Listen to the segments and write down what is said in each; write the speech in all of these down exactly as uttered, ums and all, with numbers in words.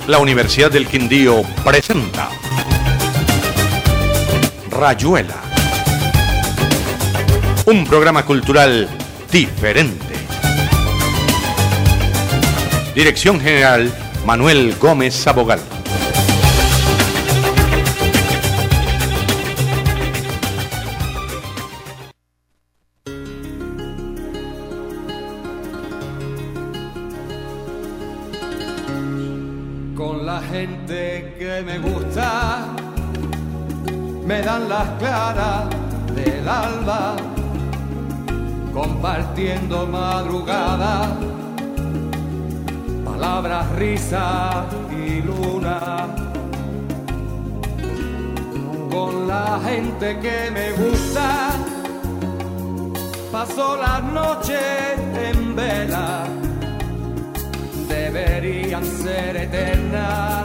La Universidad del Quindío presenta Rayuela, un programa cultural diferente. Dirección General Manuel Gómez Sabogal. Con la gente que me gusta, me dan las claras del alba, compartiendo madrugada, palabras, risa y luna. Con la gente que me gusta, paso las noches en vela, deberían ser eternas,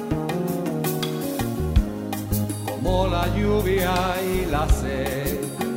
como la lluvia y la sed.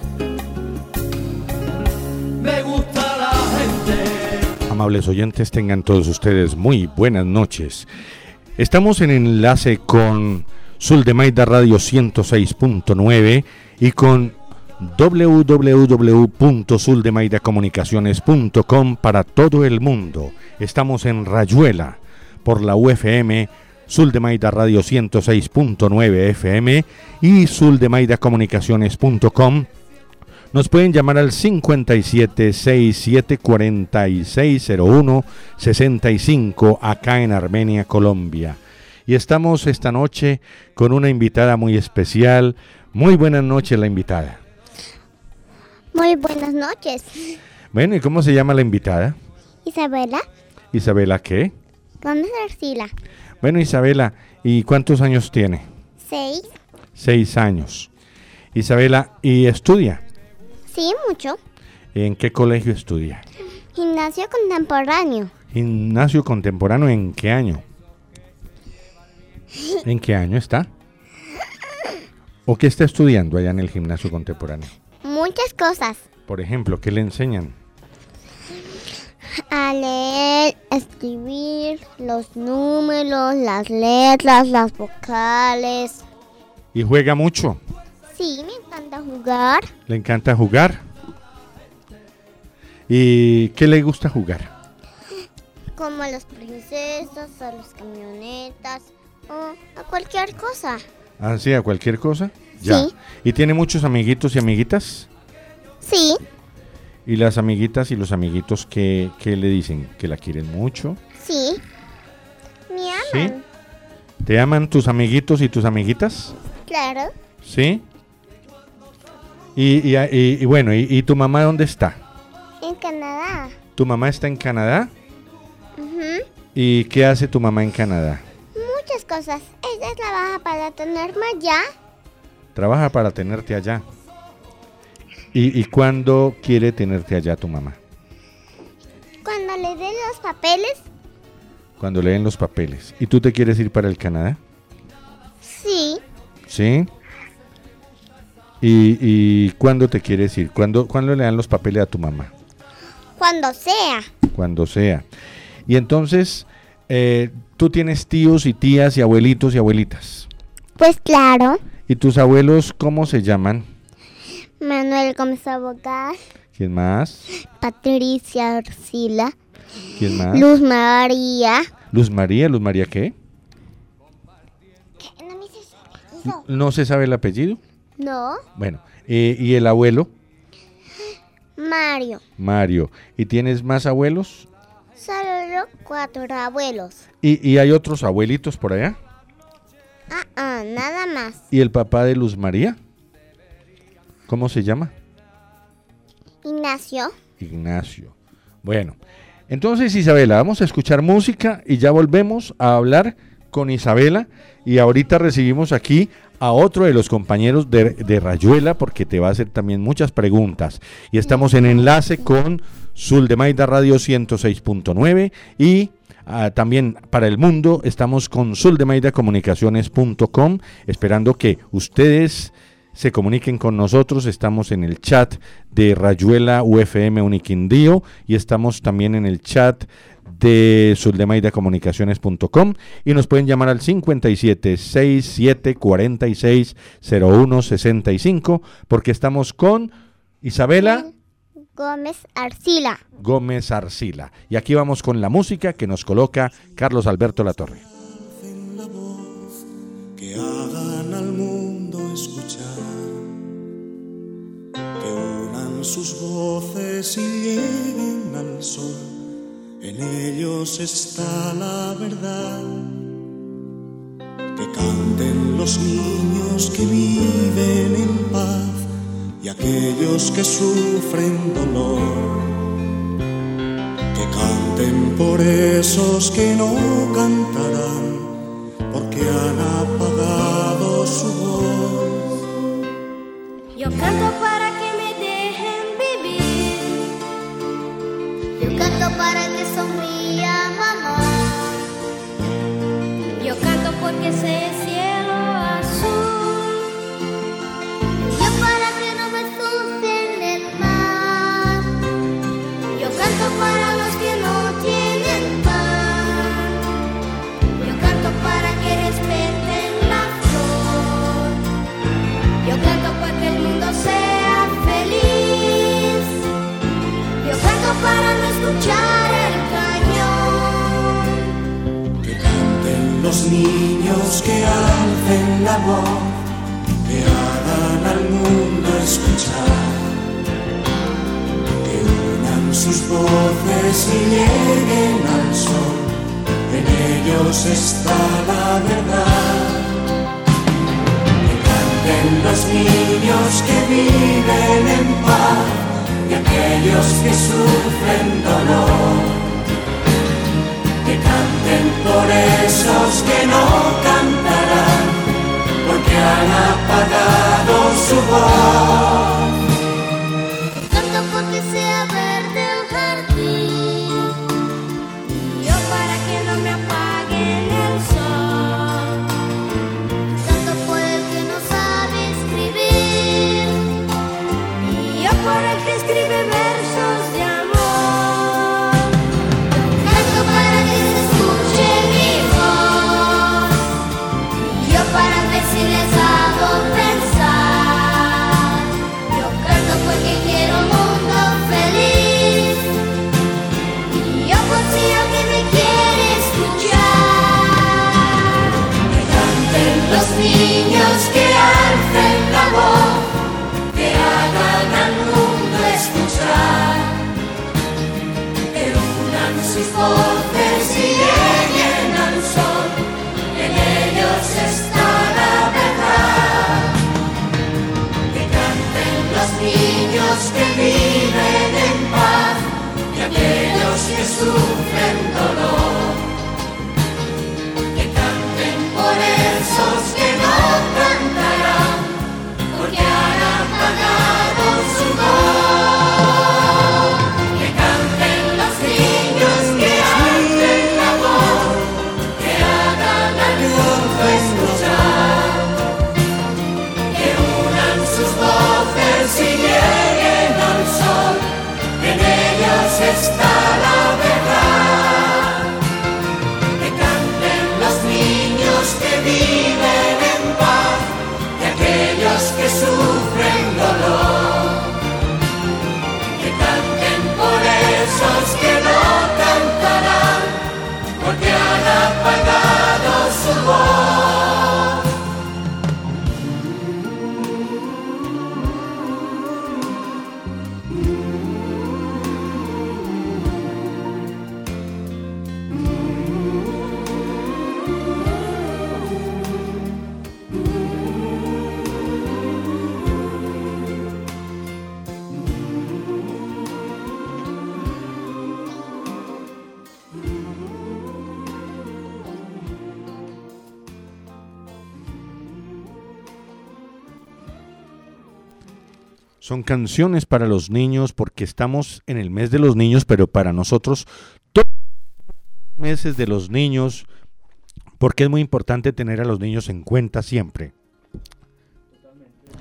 Me gusta la gente. Amables oyentes, tengan todos ustedes muy buenas noches. Estamos en enlace con Suldemaida Radio ciento seis punto nueve y con doble u doble u doble u punto suldemaida comunicaciones punto com para todo el mundo. Estamos en Rayuela por la U F M, Suldemaida Radio ciento seis punto nueve F M y suldemaida comunicaciones punto com. Nos pueden llamar al cincuenta y siete, sesenta y siete, cuarenta y seis, cero uno, sesenta y cinco acá en Armenia, Colombia. Y estamos esta noche con una invitada muy especial. Muy buenas noches, la invitada. Muy buenas noches. Bueno, ¿y cómo se llama la invitada? Isabela. ¿Isabela qué? Gómez Arcila. Bueno, Isabela, ¿y cuántos años tiene? Seis. Seis años. Isabela, ¿y estudia? Sí, mucho. ¿En qué colegio estudia? Gimnasio contemporáneo. ¿Gimnasio contemporáneo en qué año? ¿En qué año está? ¿O qué está estudiando allá en el gimnasio contemporáneo? Muchas cosas. Por ejemplo, ¿qué le enseñan? A leer, escribir, los números, las letras, las vocales. ¿Y juega mucho? Sí, me encanta jugar. ¿Le encanta jugar? ¿Y qué le gusta jugar? Como a las princesas, a las camionetas o a cualquier cosa. ¿Ah, sí, a cualquier cosa? Ya. Sí. ¿Y tiene muchos amiguitos y amiguitas? Sí. ¿Y las amiguitas y los amiguitos qué, qué le dicen? ¿Que la quieren mucho? Sí. Me aman. ¿Sí? ¿Te aman tus amiguitos y tus amiguitas? Claro. ¿Sí? Y, y, y, y bueno, y, ¿y tu mamá dónde está? En Canadá. ¿Tu mamá está en Canadá? Uh-huh. ¿Y qué hace tu mamá en Canadá? Muchas cosas. Ella trabaja para tenerme allá. Trabaja para tenerte allá. ¿Y, y cuándo quiere tenerte allá tu mamá? Cuando le den los papeles. Cuando le den los papeles. ¿Y tú te quieres ir para el Canadá? Sí. ¿Sí? ¿Y, y cuándo te quieres ir? ¿Cuándo, ¿Cuándo le dan los papeles a tu mamá? Cuando sea. Cuando sea. Y entonces, eh, ¿tú tienes tíos y tías y abuelitos y abuelitas? Pues claro. ¿Y tus abuelos cómo se llaman? Manuel Gómez Sabogal. ¿Quién más? Patricia Arcila. ¿Quién más? Luz María. Luz María, ¿Luz María qué? ¿Qué? No me dices apellido. ¿No se sabe el apellido? No. Bueno, eh, ¿y el abuelo? Mario. Mario. ¿Y tienes más abuelos? Solo cuatro abuelos. ¿Y, y hay otros abuelitos por allá? Ah, ah, nada más. ¿Y el papá de Luz María? ¿Cómo se llama? Ignacio. Ignacio. Bueno, entonces Isabela, vamos a escuchar música y ya volvemos a hablar con Isabela. Y ahorita recibimos aquí a otro de los compañeros de, de Rayuela, porque te va a hacer también muchas preguntas. Y estamos en enlace con Suldemaida Radio ciento seis punto nueve y uh, también para el mundo estamos con suldemaida comunicaciones punto com, esperando que ustedes se comuniquen con nosotros. Estamos en el chat de Rayuela U F M Uniquindío y estamos también en el chat de suldemaida comunicaciones punto com y nos pueden llamar al cincuenta y siete, sesenta y siete, cuarenta y seis, cero uno sesenta y cinco porque estamos con Isabela Gómez Arcila. Gómez Arcila. Y aquí vamos con la música que nos coloca Carlos Alberto Latorre. La voz que hagan al mundo escuchar, que unan sus voces y lleguen al sol. En ellos está la verdad. Que canten los niños que viven en paz y aquellos que sufren dolor. Que canten por esos que no cantarán, porque han apagado su voz. Yo canto para que me dejen vivir. Yo canto para que sonría mamá. Yo canto porque sé el cielo azul. Yo para que no me asuste en el mar. Yo canto para los que no tienen pan. Yo canto para que respeten la flor. Yo canto para que el mundo sea feliz. Yo canto para no escuchar el cañón. Que canten los niños, que alcen la voz, que hagan al mundo escuchar, que unan sus voces y lleguen al sol. En ellos está la verdad. Que canten los niños que viven en paz y aquellos que sufren dolor. Que canten por esos que no cantarán, porque han apagado su voz. Canto porque sea verde el jardín. Yo para que no me apaguen el sol. Canto por el que no sabe escribir. Y yo por el que escribe versos de amor. Canto para que se escuche mi voz. Yo para ver si les hago pensar. Yo canto porque quiero un mundo feliz. Y yo por si alguien me quiere escuchar. Que canten los niños, que alcen la voz, que hagan al mundo escuchar, que unan sus voces y lleguen al sol. En ellos está la verdad. Que canten los niños que viven en paz y aquellos que sufren dolor. Que canten por esos que no cantarán, porque han apagado su voz. Que canten los niños, que alcen la voz, que hagan al mundo escuchar, que unan sus voces y lleguen al sol. En ellos está la verdad. Que canten los niños que viven en paz y aquellos que sufren dolor. Que canten por esos que no cantarán, porque han apagado su voz. Son canciones para los niños porque estamos en el mes de los niños, pero para nosotros todos los meses de los niños, porque es muy importante tener a los niños en cuenta siempre.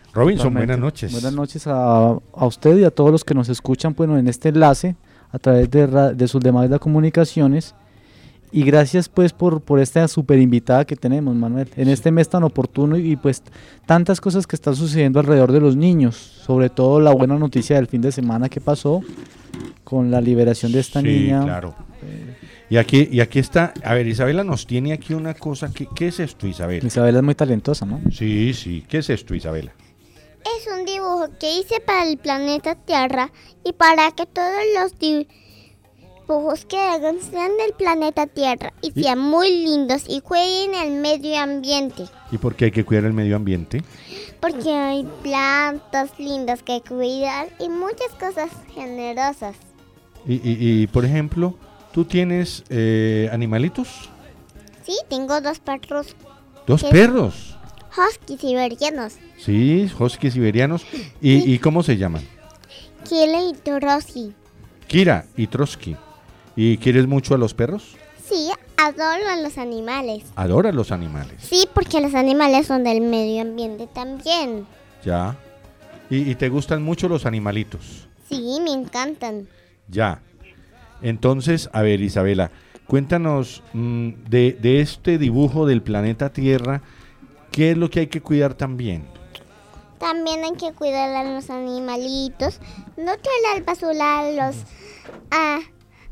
Robinson, Realmente. buenas noches. Buenas noches a, a usted y a todos los que nos escuchan, bueno, en este enlace a través de, ra- de Suldemaida Comunicaciones. Y gracias pues por, por esta super invitada que tenemos, Manuel, en este mes tan oportuno y, y pues tantas cosas que están sucediendo alrededor de los niños, sobre todo la buena noticia del fin de semana que pasó con la liberación de esta Sí, niña. claro. Y aquí, y aquí está, a ver, Isabela nos tiene aquí una cosa, ¿qué, qué es esto, Isabela? Isabela es muy talentosa, ¿no? Sí, sí, ¿qué es esto, Isabela? Es un dibujo que hice para el planeta Tierra y para que todos los dibujos que hagan sean del planeta Tierra y ¿Y? sean muy lindos y cuiden el medio ambiente. ¿Y por qué hay que cuidar el medio ambiente? Porque hay plantas lindas que cuidar y muchas cosas generosas. Y, y, y por ejemplo, ¿tú tienes eh, animalitos? Sí, tengo dos perros Dos ¿Qué? perros. husky siberianos, Sí, huskies siberianos. ¿Y, y cómo se llaman? Kile y Trotsky. Kira y Trotsky. ¿Y quieres mucho a los perros? Sí, adoro a los animales. Adora los animales. Sí, porque los animales son del medio ambiente también. Ya. ¿Y, y te gustan mucho los animalitos? Sí, me encantan. Ya. Entonces, a ver, Isabela, cuéntanos mm, de, de este dibujo del planeta Tierra, ¿qué es lo que hay que cuidar también? También hay que cuidar a los animalitos, no tirar basura a los, a,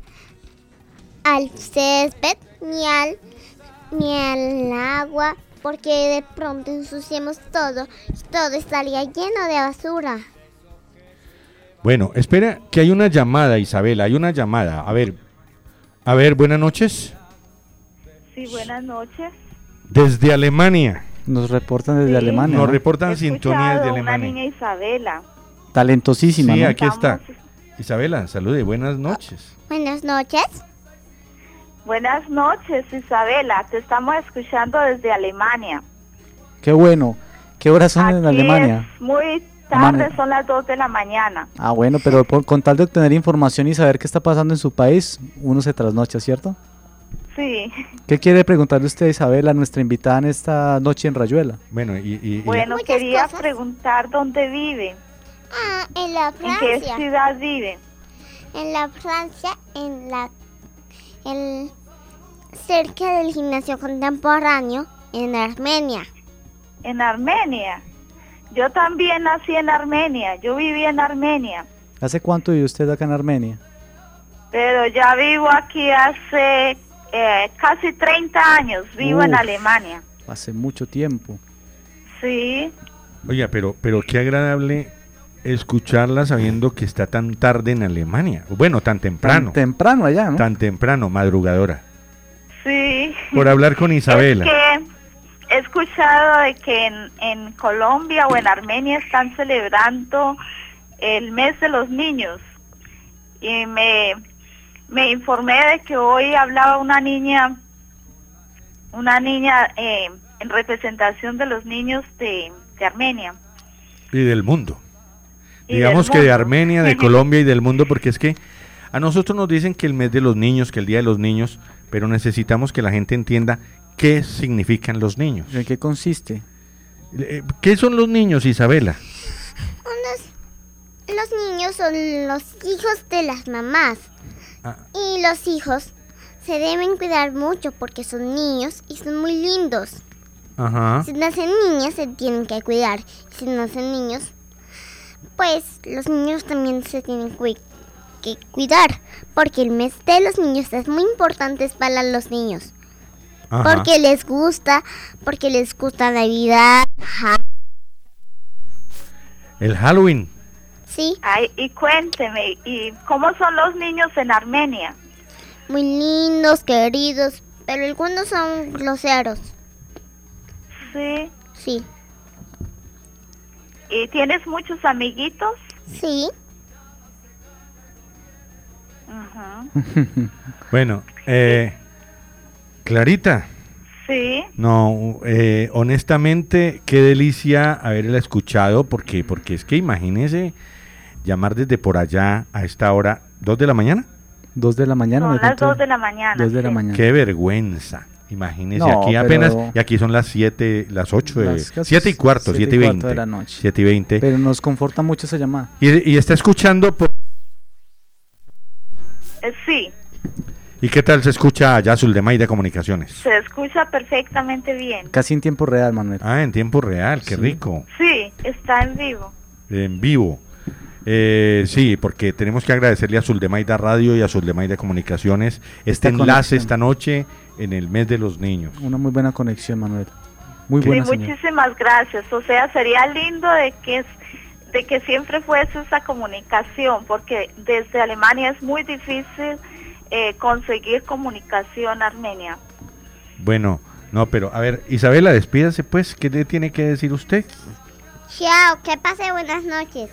al césped ni al, ni al agua, porque de pronto ensuciamos todo y todo estaría lleno de basura. Bueno, espera, que hay una llamada, Isabela, hay una llamada. A ver, a ver, buenas noches. Sí, buenas noches. Desde Alemania. Nos reportan desde Sí. Alemania. Nos ¿no? reportan He sintonías de escuchado una Alemania. niña Isabela. Talentosísima, Sí, ¿no? aquí está. Estamos- Isabela, salude, buenas noches. Buenas noches. Buenas noches, Isabela. Te estamos escuchando desde Alemania. Qué bueno. ¿Qué horas son en Aquí Alemania? es muy Alemania. tarde, son las dos de la mañana. Ah, bueno, pero por, con tal de obtener información y saber qué está pasando en su país, uno se trasnocha, ¿cierto? Sí. ¿Qué quiere preguntarle usted, Isabela, nuestra invitada en esta noche en Rayuela? Bueno, y, y- y- Bueno, Muchas quería cosas. preguntar dónde vive, Ah, en la en qué Francia. ciudad vive. En la Francia, en la en, cerca del gimnasio contemporáneo, en Armenia. En Armenia. Yo también nací en Armenia. Yo viví en Armenia. ¿Hace cuánto vive usted acá en Armenia? Pero ya vivo aquí hace eh, casi treinta años. Vivo en Uf. Alemania. Hace mucho tiempo. Sí. oiga, pero, pero qué agradable escucharla sabiendo que está tan tarde en Alemania. Bueno, tan temprano. Tan temprano allá, ¿no? Tan temprano, madrugadora. Sí. Por hablar con Isabela. Es que he escuchado de que en, en Colombia o en Armenia están celebrando el mes de los niños. Y me, me informé de que hoy hablaba una niña, una niña eh, en representación de los niños de, de Armenia. Y del mundo. Y Digamos del que de mundo. Armenia, de Colombia y del mundo, porque es que a nosotros nos dicen que el mes de los niños, que el día de los niños, pero necesitamos que la gente entienda qué significan los niños. ¿En qué consiste? Eh, ¿Qué son los niños, Isabela? Unos- los niños son los hijos de las mamás. Ah. Y los hijos se deben cuidar mucho porque son niños y son muy lindos. Ajá. Si nacen niñas se tienen que cuidar. Si nacen niños, pues los niños también se tienen cui- que cuidar. Porque el mes de los niños es muy importante para los niños. Ajá. Porque les gusta, porque les gusta Navidad. Ja- El Halloween. Sí, Ay, y cuénteme, ¿y cómo son los niños en Armenia? muy lindos, queridos. Pero algunos son groseros. Sí. Sí, ¿Y tienes muchos amiguitos? sí. Ajá. Bueno, eh, Clarita. Sí. No, eh, honestamente, qué delicia haberla escuchado, porque, porque es que imagínese llamar desde por allá a esta hora, ¿dos de la mañana? Dos de la mañana. Son me las contó. dos de la mañana. Dos de la sí. mañana. Qué vergüenza, Imagínese, No, aquí pero- apenas, y aquí son las siete, las ocho, Las casi siete y cuarto, siete siete y y cuarto veinte. de la noche. siete y veinte. Pero nos conforta mucho esa llamada. Y, y está escuchando, por- Eh, sí, ¿y qué tal se escucha allá Zuldemay de Comunicaciones? se escucha perfectamente bien. Casi en tiempo real, Manuel. Ah, en tiempo real, qué Sí. rico, Sí, está en vivo. en vivo. Eh, sí, porque tenemos que agradecerle a Zuldemaida Radio y a Zuldemay de Comunicaciones este Esta enlace conexión. esta noche en el mes de los niños. Una muy buena conexión, Manuel. Muy Sí, buena señal. muchísimas gracias. O sea, sería lindo de que de que siempre fuese esa comunicación, porque desde Alemania es muy difícil eh, conseguir comunicación Armenia. Bueno, no, pero a ver, Isabela, despídase pues, ¿qué le tiene que decir usted? Chao, que pase buenas noches.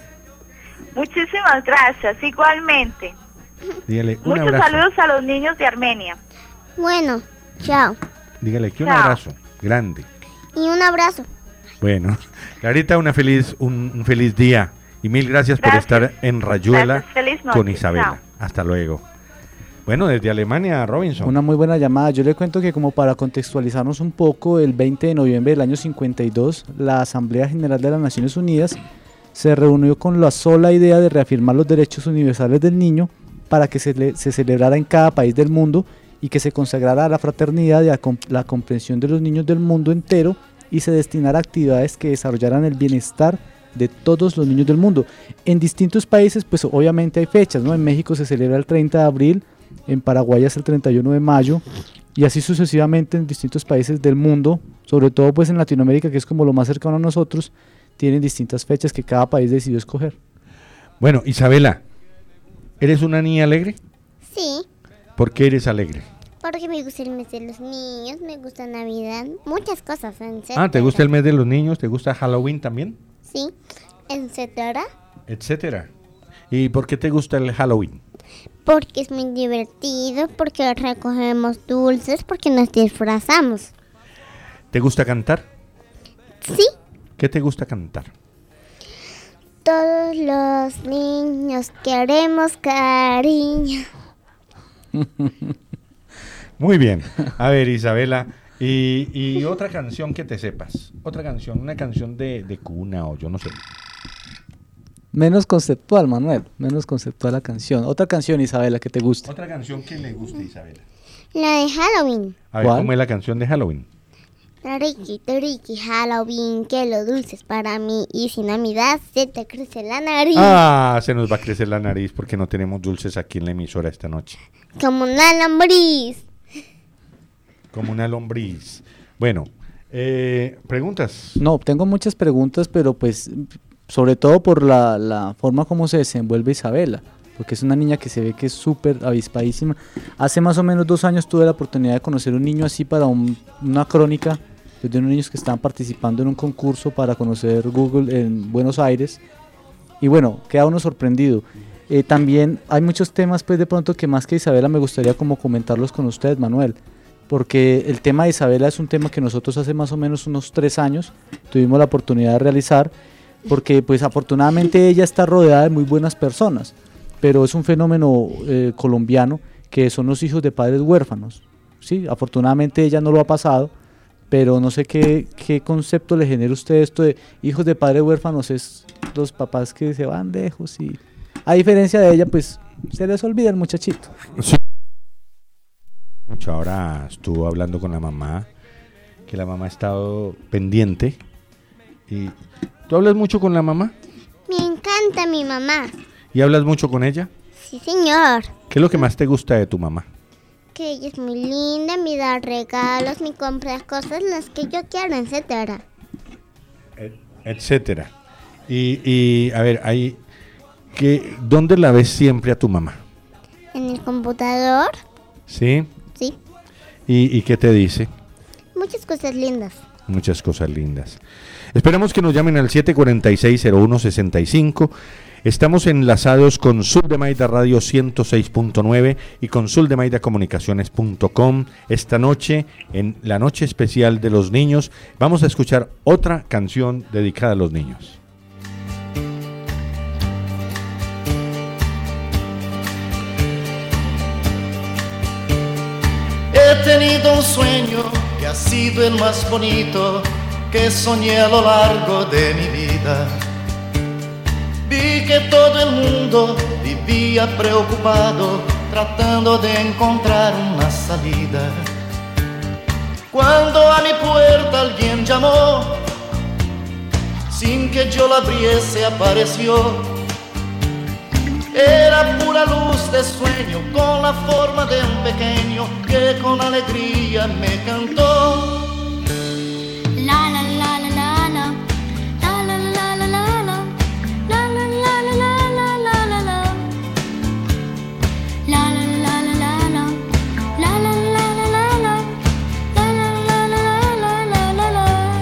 Muchísimas gracias, igualmente. Dígale un Muchos abrazo. saludos a los niños de Armenia. Bueno, chao. Dígale que un Chao. abrazo grande. Y un abrazo. Bueno, Clarita, una feliz, un, un feliz día y mil gracias, Gracias. por estar en Rayuela Gracias, feliz noche. con Isabela. Chao. Hasta luego. Bueno, desde Alemania, Robinson. Una muy buena llamada. Yo le cuento que como para contextualizarnos un poco, el veinte de noviembre del año cincuenta y dos, la Asamblea General de las Naciones Unidas se reunió con la sola idea de reafirmar los derechos universales del niño para que se, le- se celebrara en cada país del mundo y que se consagrara a la fraternidad y a com- la comprensión de los niños del mundo entero y se destinara a actividades que desarrollaran el bienestar de todos los niños del mundo. En distintos países, pues obviamente hay fechas, ¿no? En México se celebra el treinta de abril, en Paraguay es el treinta y uno de mayo, y así sucesivamente en distintos países del mundo, sobre todo pues en Latinoamérica, que es como lo más cercano a nosotros, tienen distintas fechas que cada país decidió escoger. Bueno, Isabela, ¿eres una niña alegre? Sí, ¿Por qué eres alegre? porque me gusta el mes de los niños, me gusta Navidad, muchas cosas, etcétera. Ah, ¿te gusta el mes de los niños? ¿Te gusta Halloween también? Sí, etcétera. Etcétera. ¿Y por qué te gusta el Halloween? Porque es muy divertido, porque recogemos dulces, porque nos disfrazamos. ¿Te gusta cantar? Sí, ¿Qué te gusta cantar? todos los niños queremos cariño. Muy bien. A ver, Isabela, y, y otra canción que te sepas. Otra canción, una canción de, de cuna o yo no sé. Menos conceptual, Manuel, menos conceptual la canción. Otra canción, Isabela, que te guste. Otra canción que le guste, Isabela. La de Halloween. A ver, ¿Cuál? ¿cómo es la canción de Halloween? Ricky, Ricky, Halloween, que lo dulces para mí. Y si Navidad se te crece la nariz. Ah, se nos va a crecer la nariz porque no tenemos dulces aquí en la emisora esta noche. Como una lombriz. Como una lombriz. Bueno, eh, ¿preguntas? No, tengo muchas preguntas, pero pues sobre todo por la, la forma como se desenvuelve Isabela, porque es una niña que se ve que es súper avispadísima. Hace más o menos dos años tuve la oportunidad de conocer un niño así para un- una crónica pues, de unos niños que estaban participando en un concurso para conocer Google en Buenos Aires. Y bueno, queda uno sorprendido. Eh, también hay muchos temas pues de pronto que más que Isabela me gustaría como comentarlos con usted, Manuel. Porque el tema de Isabela es un tema que nosotros hace más o menos unos tres años tuvimos la oportunidad de realizar, porque pues afortunadamente ella está rodeada de muy buenas personas, pero es un fenómeno eh, colombiano que son los hijos de padres huérfanos. Sí, afortunadamente ella no lo ha pasado, pero no sé qué, qué concepto le genera a usted esto de hijos de padres huérfanos, es los papás que se van lejos y a diferencia de ella pues se les olvida el muchachito. Sí. Mucho. Ahora estuvo hablando con la mamá, que la mamá ha estado pendiente. Y ¿tú hablas mucho con la mamá? Me encanta mi mamá. ¿Y hablas mucho con ella? Sí, señor. ¿Qué es lo que más te gusta de tu mamá? Que ella es muy linda, me da regalos, me compra cosas las que yo quiero, etcétera. Et- etcétera. Y, y a ver, ahí, ¿qué, ¿dónde la ves siempre a tu mamá? En el computador, ¿Sí? sí, ¿Y, y qué te dice? muchas cosas lindas. Muchas cosas lindas. Esperamos que nos llamen al siete cuatro seis, cero uno seis cinco. Estamos enlazados con Zuldemaida Radio ciento seis punto nueve y con zuldemaida comunicaciones punto com. Esta noche, en la noche especial de los niños, vamos a escuchar otra canción dedicada a los niños. It's tenido un sueño que ha sido el más bonito que soñé a lo largo de mi vida. Vi que todo el mundo vivía preocupado, tratando de encontrar una salida. Cuando a mi puerta alguien llamó, sin que yo la abriese apareció. Era pura luz de sueño, con la forma de un pequeño que con alegría me cantó. La la la la la la, la la la la la la, la la la la la la la la, la la la la la la, la la la la la la, la la la la la la la.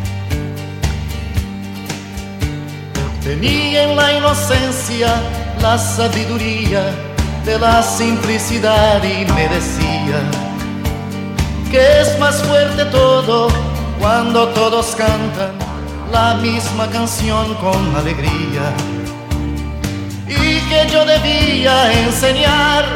Tenía en la inocencia la sabiduría de la simplicidad y me decía que es más fuerte todo cuando todos cantan la misma canción con alegría, y que yo debía enseñar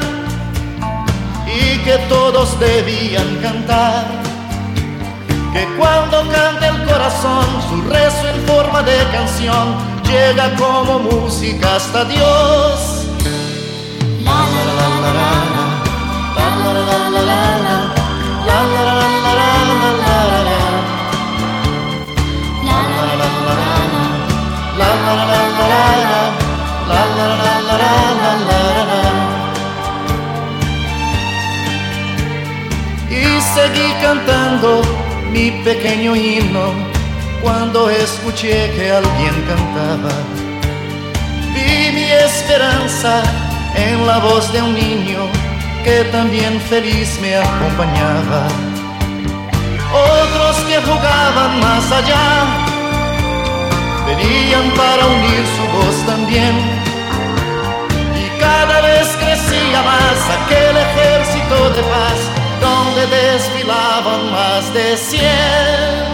y que todos debían cantar, que cuando canta el corazón su rezo en forma de canción llega como música hasta Dios. La la la la la la, la la la la la, la la la la la la, la la la la la, la la la la la, la la la la la. Y seguí cantando mi pequeño himno cuando escuché que alguien cantaba. Vi mi esperanza en la voz de un niño que también feliz me acompañaba. Otros que jugaban más allá venían para unir su voz también, y cada vez crecía más aquel ejército de paz donde desfilaban más de cien.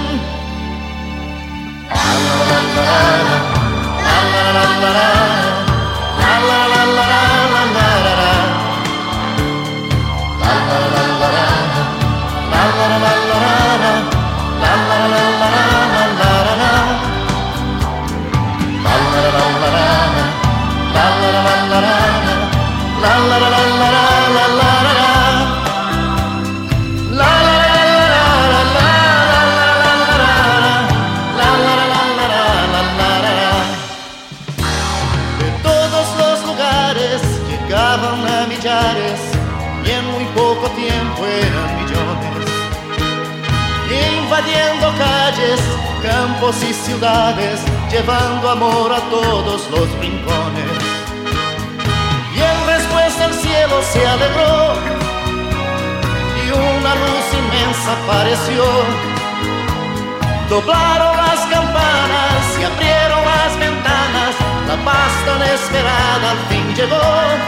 Y en muy poco tiempo eran millones, invadiendo calles, campos y ciudades, llevando amor a todos los rincones. Y en respuesta el cielo se alegró y una luz inmensa apareció. Doblaron las campanas y abrieron las ventanas, la paz tan esperada al fin llegó.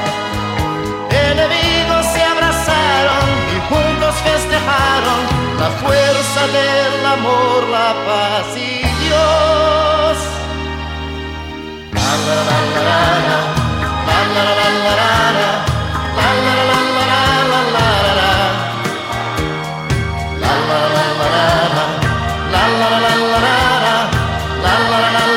Enemigos se abrazaron y juntos festejaron la fuerza del amor, la paz y Dios. La la la la la, la la la la la, la la la la la la, la la la la la, la la la la la, la la la la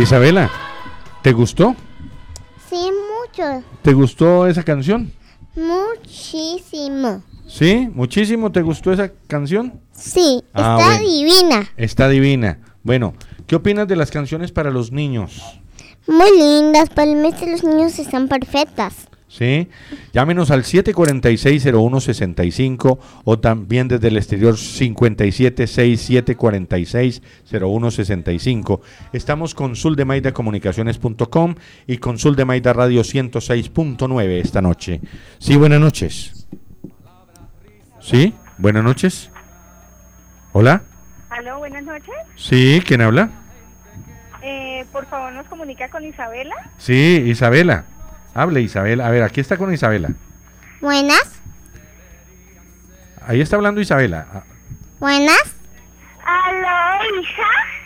Isabela, ¿te gustó? Sí, mucho. ¿Te gustó esa canción? Muchísimo. ¿Sí? ¿Muchísimo te gustó esa canción? Sí, Ah, está bueno. divina. Está divina. Bueno, ¿qué opinas de las canciones para los niños? Muy lindas, para el mes de los niños están perfectas. ¿Sí? Llámenos al siete cuatro seis, cero uno seis cinco o también desde el exterior cincuenta y siete sesenta y siete cuarenta y seis cero uno sesenta y cinco. Estamos con suldemaida comunicaciones punto com y con Suldemaida Radio ciento seis punto nueve esta noche. Sí, buenas noches. ¿Sí? Buenas noches. ¿Hola? Aló, buenas noches. Sí, ¿quién habla? Eh, por favor, ¿nos comunica con Isabela? Sí, Isabela. Hable, Isabela. A ver, aquí está con Isabela. Buenas. Ahí está hablando Isabela. Ah, Buenas. Aló, hija.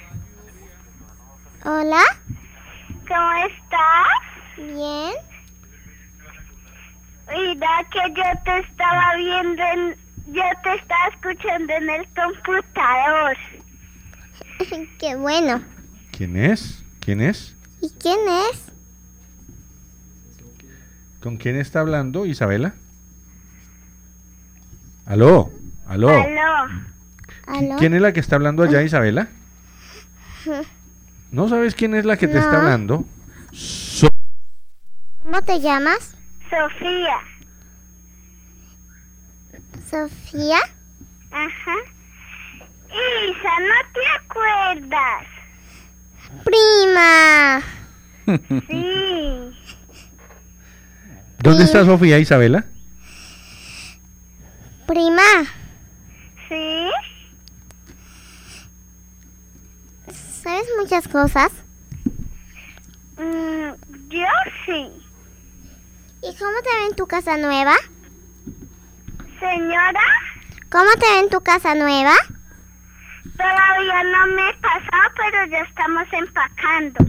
Hola. ¿Cómo estás? Bien. Mira que yo te estaba viendo, en, yo te estaba escuchando en el computador. Qué bueno. ¿Quién es? ¿Quién es? ¿Y quién es? ¿Con quién está hablando, Isabela? ¿Aló? ¿Aló? Aló. ¿Aló? ¿Quién es la que está hablando allá, Isabela? ¿No sabes quién es la que te está No. hablando? So- ¿Cómo te llamas? Sofía. Sofía. Ajá. Isa, ¿no te acuerdas? Prima. Sí. ¿Dónde está Sofía, Isabela? Prima. ¿Sí? ¿Sabes muchas cosas? Mm, yo sí. ¿Y cómo te ven en tu casa nueva? Señora, ¿Cómo te ven en tu casa nueva? todavía no me he pasado, pero ya estamos empacando.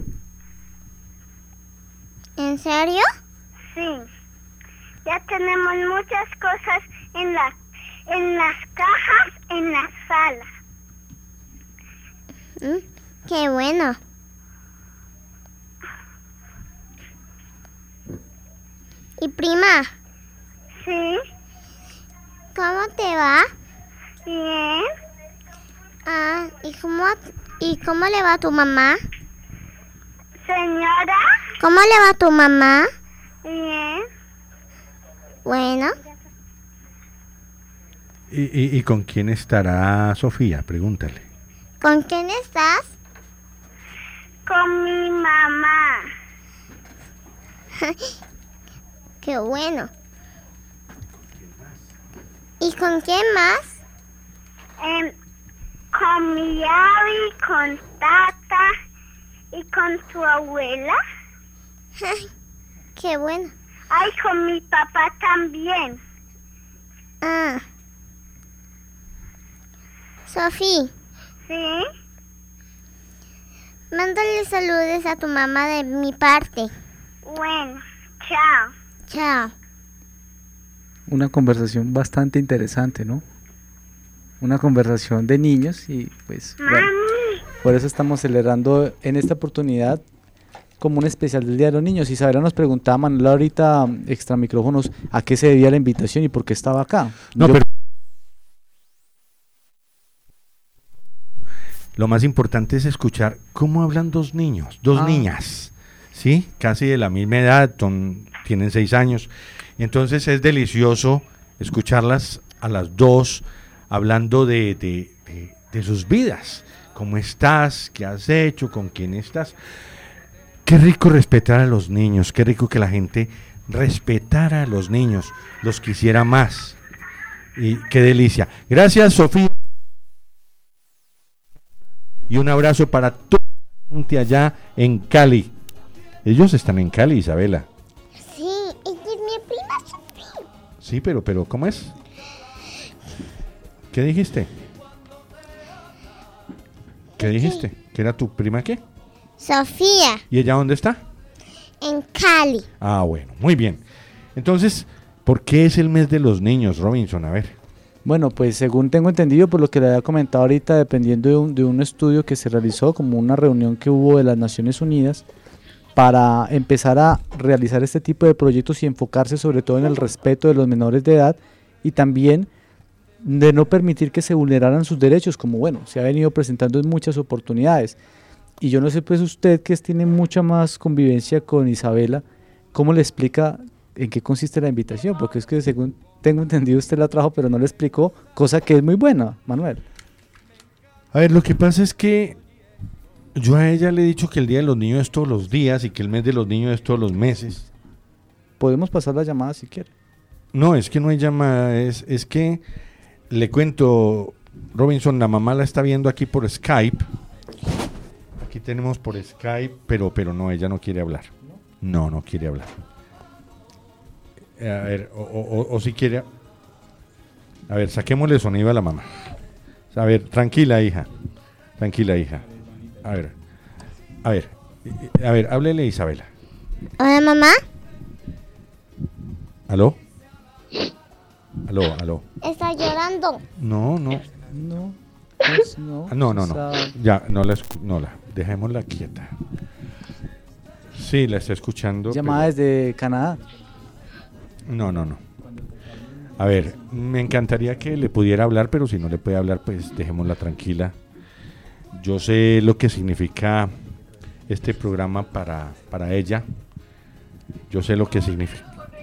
¿En serio? Sí. Ya tenemos muchas cosas en la, en las cajas, en la sala. Mm, qué bueno. ¿Y prima? Sí. ¿Cómo te va? Bien. Ah, ¿y cómo, ¿y cómo le va a tu mamá? Señora, ¿Cómo le va a tu mamá? bien. Bueno, ¿Y, y, y con quién estará Sofía? Pregúntale. ¿con quién estás? Con mi mamá. Qué bueno. ¿Y con quién más? Em, con mi avi, con tata y con tu abuela. Qué bueno. Ay, con mi papá también. Ah. Sofía, ¿Sí? mándale saludos a tu mamá de mi parte. Bueno, chao. Chao. Una conversación bastante interesante, ¿no? Una conversación de niños y pues bueno, Mami. por eso estamos celebrando en esta oportunidad como un especial del Día de los Niños. Isabela nos preguntaba, Manuela, ahorita extra micrófonos, a qué se debía la invitación y por qué estaba acá. No, Yo- pero lo más importante es escuchar cómo hablan dos niños, dos Ah. niñas, ¿sí? Casi de la misma edad, son, tienen seis años. Entonces es delicioso escucharlas a las dos hablando de, de, de, de sus vidas. ¿Cómo estás? ¿Qué has hecho? ¿Con quién estás? Qué rico respetar a los niños, qué rico que la gente respetara a los niños, los quisiera más. Y qué delicia. Gracias, Sofía. Y un abrazo para toda la gente allá en Cali. Ellos están en Cali, Isabela. Sí, ella es mi prima Sofía. Sí, pero, pero, ¿cómo es? ¿Qué dijiste? ¿Qué dijiste? ¿Que era tu prima qué? Sofía, ¿Y ella dónde está? en Cali. Ah, bueno, muy bien. Entonces, ¿por qué es el mes de los niños, Robinson? A ver. Bueno, pues según tengo entendido, por lo que le había comentado ahorita, dependiendo de un, de un estudio que se realizó, como una reunión que hubo de las Naciones Unidas, para empezar a realizar este tipo de proyectos y enfocarse sobre todo en el respeto de los menores de edad y también de no permitir que se vulneraran sus derechos, como bueno, se ha venido presentando en muchas oportunidades. Y yo no sé, pues usted que tiene mucha más convivencia con Isabela, ¿cómo le explica en qué consiste la invitación? Porque es que según tengo entendido usted la trajo, pero no le explicó, cosa que es muy buena, Manuel. A ver, lo que pasa es que yo a ella le he dicho que el Día de los Niños es todos los días y que el mes de los niños es todos los meses. Podemos pasar la llamada si quiere. No, es que no hay llamada, es, es que le cuento, Robinson, la mamá la está viendo aquí por Skype. Aquí tenemos por Skype, pero, pero no, ella no quiere hablar. No, no quiere hablar. A ver, o, o, o si quiere. A ver, saquémosle sonido a la mamá. A ver, tranquila, hija. Tranquila, hija. A ver, a ver, a ver, háblele a Isabela. Hola, mamá. ¿Aló? ¿Aló, aló? Está llorando. No, no. No, pues no. Ah, no, no, o no. sea, Ya, no la, escu- no la, dejémosla quieta. Sí, la está escuchando. llamada pero- desde Canadá. No, no, no. A ver, me encantaría que le pudiera hablar, pero si no le puede hablar, pues dejémosla tranquila. Yo sé lo que significa este programa para, para ella. Yo sé lo que significa.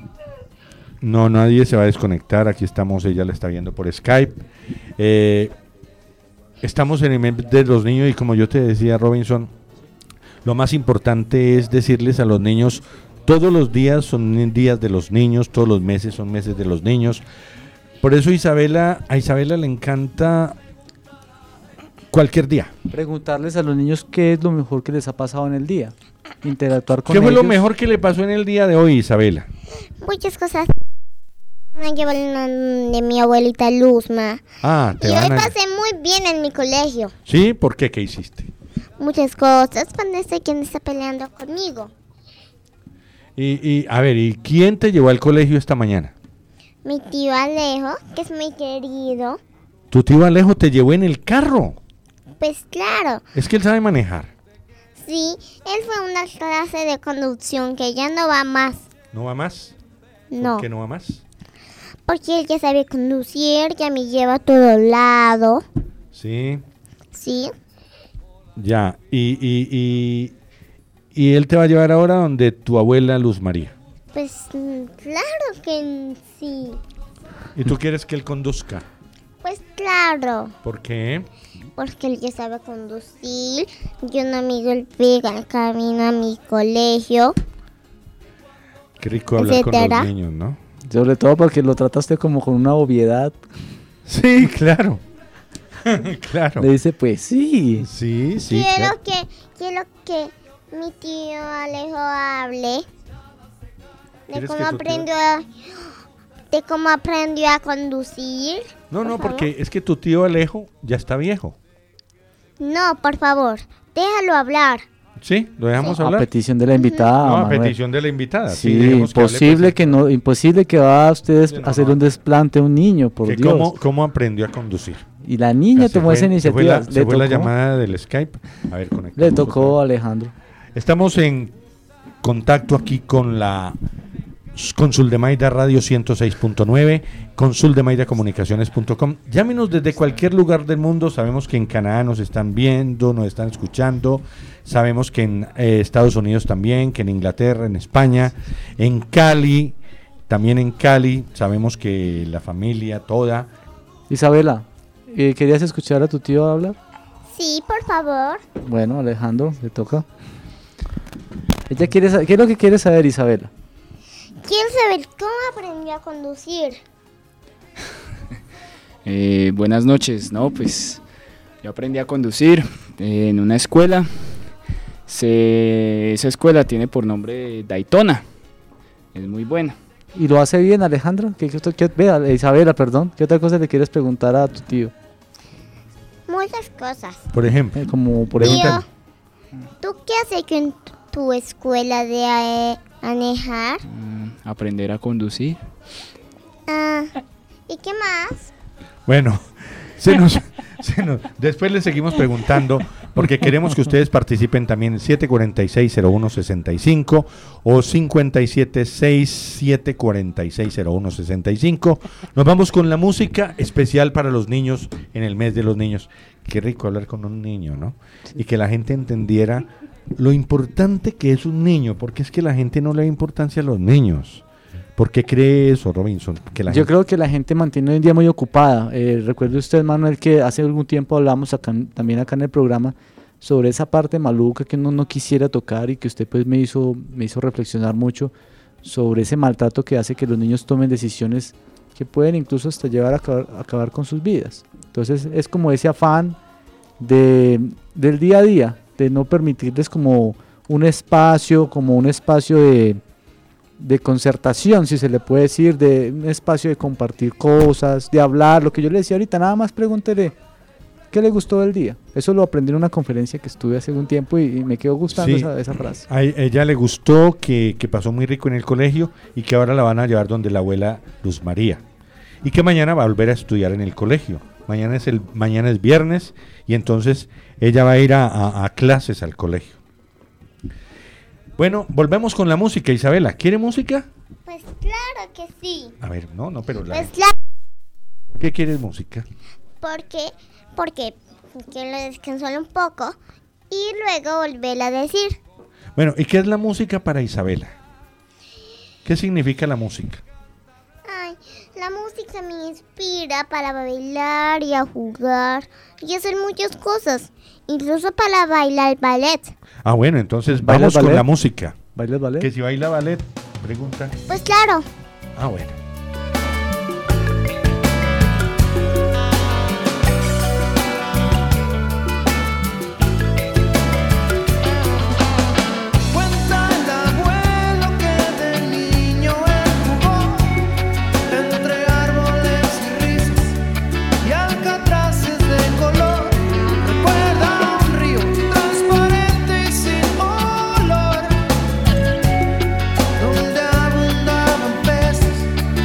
No, nadie se va a desconectar. Aquí estamos, ella la está viendo por Skype. Eh, estamos en el mes de los niños y como yo te decía, Robinson, lo más importante es decirles a los niños, todos los días son días de los niños, todos los meses son meses de los niños. Por eso Isabela, a Isabela le encanta cualquier día. Preguntarles a los niños qué es lo mejor que les ha pasado en el día. Interactuar con ¿Qué fue lo ellos. mejor que le pasó en el día de hoy, Isabela? Muchas cosas. Me llevaron de mi abuelita Luzma. Ah, Y te hoy van a... pasé muy bien en mi colegio. ¿Sí? ¿Por qué? ¿Qué hiciste? Muchas cosas. Cuando sé quién está peleando conmigo. Y, y, a ver, ¿y quién te llevó al colegio esta mañana? Mi tío Alejo, que es muy querido. Tu tío Alejo te llevó en el carro. Pues claro. Es que él sabe manejar. Sí, él fue a una clase de conducción que ya no va más. ¿No va más? No. ¿Por qué no va más? Porque él ya sabe conducir, ya me lleva a todo lado. Sí, Sí. ya. Y, y, y, y él te va a llevar ahora donde tu abuela Luz María. Pues mm, claro que sí. ¿Y tú quieres que él conduzca? Pues claro. ¿Por qué? Porque él ya sabe conducir. Yo no me golpeé al camino a mi colegio. Qué rico hablar con Etcétera. los niños, ¿no? Sobre todo porque lo trataste como con una obviedad. Sí, claro. Claro. Le dice, pues sí. Sí, sí, quiero claro. que quiero que mi tío Alejo hable de ¿Quieres cómo que tu tío- aprendió a, de cómo aprendió a conducir. No, por no, favor. porque es que tu tío Alejo ya está viejo. No, por favor, déjalo hablar. ¿Sí? ¿Lo dejamos A hablar? petición de la invitada. No, a Manuel. petición de la invitada. Sí, dejemos que hable, imposible pues, que no, imposible que va a ustedes Sí, no, a hacer no. un desplante a un niño, por que Dios. cómo, cómo aprendió a conducir. Y la niña Ya se tomó fue- esa se fue iniciativa. la- Se fue la tocó, llamada del Skype. A ver, conectamos le tocó otra a vez. Alejandro. Estamos en contacto aquí con la con Suldemaida Radio ciento seis punto nueve, con suldemaida comunicaciones punto com. Llámenos desde cualquier lugar del mundo. Sabemos que en Canadá nos están viendo, nos están escuchando. Sabemos que en eh, Estados Unidos también, que en Inglaterra, en España, en Cali, también en Cali. Sabemos que la familia toda. Isabela, eh, ¿querías escuchar a tu tío hablar? Sí, por favor. Bueno, Alejandro, le toca. Ella quiere sa- ¿Qué es lo que quiere saber, Isabela? Quiero saber cómo aprendió a conducir. Eh, buenas noches, no, pues yo aprendí a conducir eh, en una escuela. Se- esa escuela tiene por nombre Daytona, es muy buena. ¿Y lo hace bien, Alejandra? ¿Qué, qué, otra- qué- vea, Isabela, perdón. ¿Qué otra cosa le quieres preguntar a tu tío? Muchas cosas. Por ejemplo, Eh, como por Tío, ejemplo, ¿tú qué haces en tu escuela de eh, manejar? Mm, aprender a conducir. Ah, ¿y qué más? Bueno, se nos, se nos, después les seguimos preguntando porque queremos que ustedes participen también en siete cuatro seis, cero uno seis cinco o cinco siete seis, siete cuatro seis, cero uno seis cinco. Nos vamos con la música especial para los niños en el mes de los niños. Qué rico hablar con un niño, ¿no? Y que la gente entendiera lo importante que es un niño, porque es que la gente no le da importancia a los niños. ¿Por qué cree eso, Robinson? Que la Yo gente... creo que la gente mantiene hoy en día muy ocupada. Eh, recuerde usted, Manuel, que hace algún tiempo hablamos acá, también acá en el programa sobre esa parte maluca que uno no quisiera tocar y que usted pues me hizo, me hizo reflexionar mucho sobre ese maltrato que hace que los niños tomen decisiones que pueden incluso hasta llevar a acabar, a acabar con sus vidas. Entonces es como ese afán de, del día a día, de no permitirles como un espacio, como un espacio de... de concertación, si se le puede decir, de un espacio de compartir cosas, de hablar, lo que yo le decía ahorita, nada más pregúntele qué le gustó del día. Eso lo aprendí en una conferencia que estuve hace un tiempo y, y me quedó gustando Sí, esa, esa frase. A ella le gustó, que, que pasó muy rico en el colegio y que ahora la van a llevar donde la abuela Luz María. Y que mañana va a volver a estudiar en el colegio. Mañana es, el, mañana es viernes y entonces ella va a ir a, a, a clases al colegio. Bueno, volvemos con la música, Isabela. ¿Quiere música? Pues claro que sí. A ver, no, no, pero... La... Pues claro. ¿Por qué quieres música? Porque, porque quiero descansar un poco y luego volver a decir. Bueno, ¿y qué es la música para Isabela? ¿Qué significa la música? Ay, la música me inspira para bailar y a jugar y hacer muchas cosas, incluso para bailar ballet. Ah, bueno, entonces ¿Bailas vamos con ballet? la música. ¿Bailas ballet? Que si baila ballet, pregunta. Pues claro. Ah, bueno. Cuenta el abuelo que de niño él jugó entre árboles y risas y alcatraces de color. Recuerda un río transparente y sin olor, donde abundaban peces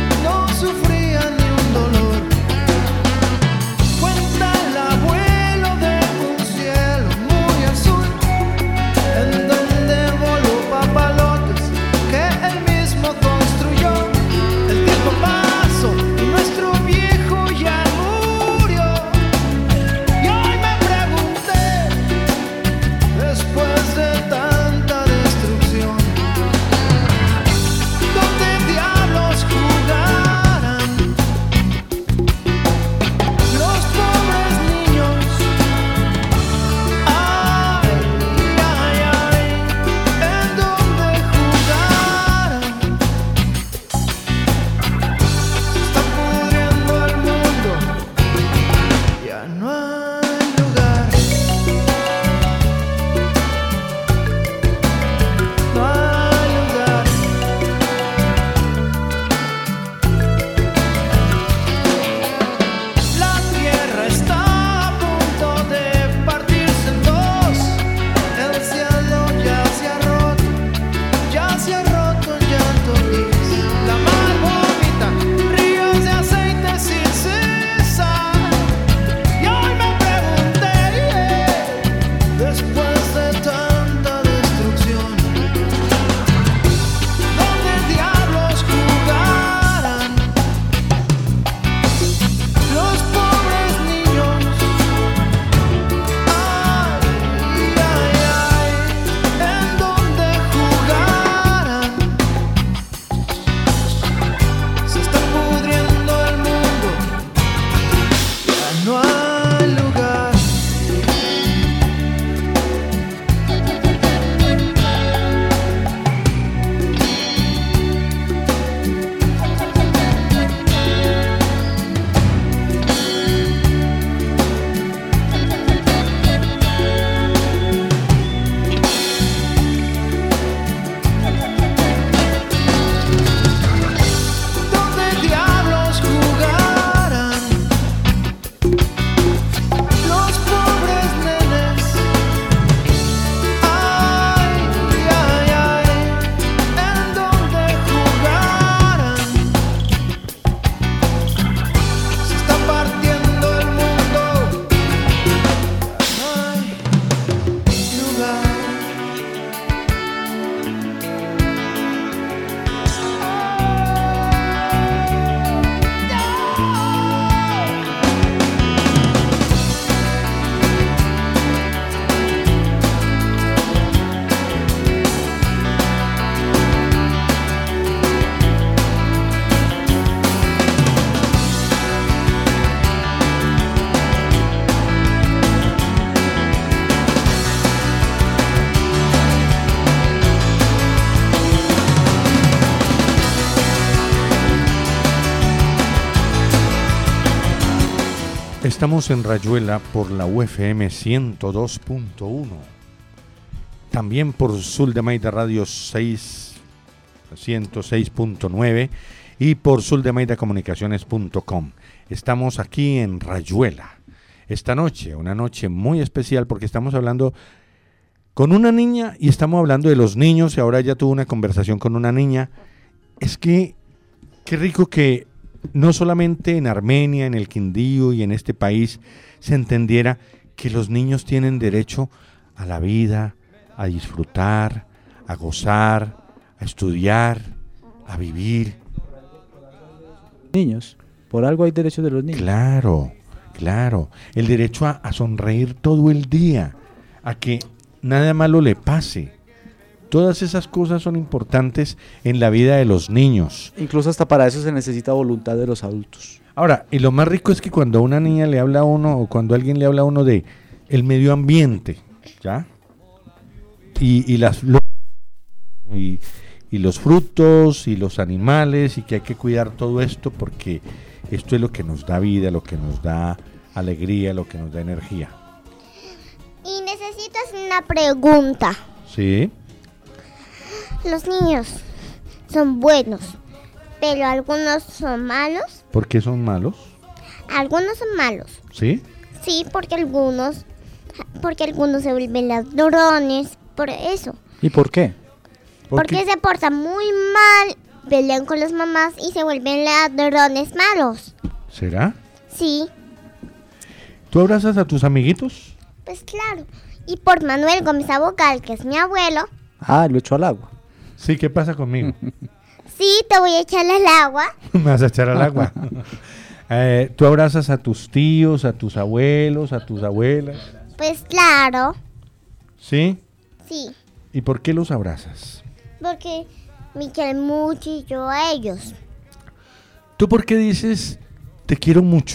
Estamos en Rayuela por la U F M ciento dos punto uno. También por Sul de Maida Radio ciento seis punto nueve y por sul de maida comunicaciones punto com. Estamos aquí en Rayuela. Esta noche, una noche muy especial porque estamos hablando con una niña y estamos hablando de los niños y ahora ya tuve una conversación con una niña. Es que, qué rico que no solamente en Armenia, en el Quindío y en este país se entendiera que los niños tienen derecho a la vida, a disfrutar, a gozar, a estudiar, a vivir. Niños, por algo hay derechos de los niños. Claro, claro. El derecho a, a sonreír todo el día, a que nada malo le pase. Todas esas cosas son importantes en la vida de los niños. Incluso hasta para eso se necesita voluntad de los adultos. Ahora, y lo más rico es que cuando a una niña le habla a uno, o cuando alguien le habla a uno de el medio ambiente, ¿ya? Y, y las flores, y, y los frutos, y los animales, y que hay que cuidar todo esto porque esto es lo que nos da vida, lo que nos da alegría, lo que nos da energía. Y necesito hacer una pregunta. Sí. Los niños son buenos, pero algunos son malos. ¿Por qué son malos? Algunos son malos. ¿Sí? Sí, porque algunos, porque algunos se vuelven ladrones, por eso. ¿Y por qué? ¿Por Porque qué? se portan muy mal, pelean con las mamás y se vuelven ladrones malos. ¿Será? Sí, ¿Tú abrazas a tus amiguitos? pues claro. Y por Manuel Gómez Abocal, que es mi abuelo, Ah, lo echó al agua. Sí, ¿qué pasa conmigo? sí, te voy a echar al agua. Me vas a echar al agua. Eh, ¿Tú abrazas a tus tíos, a tus abuelos, a tus abuelas? Pues claro, ¿Sí? sí. ¿Y por qué los abrazas? Porque me quieren mucho y yo a ellos. ¿Tú por qué dices te quiero mucho?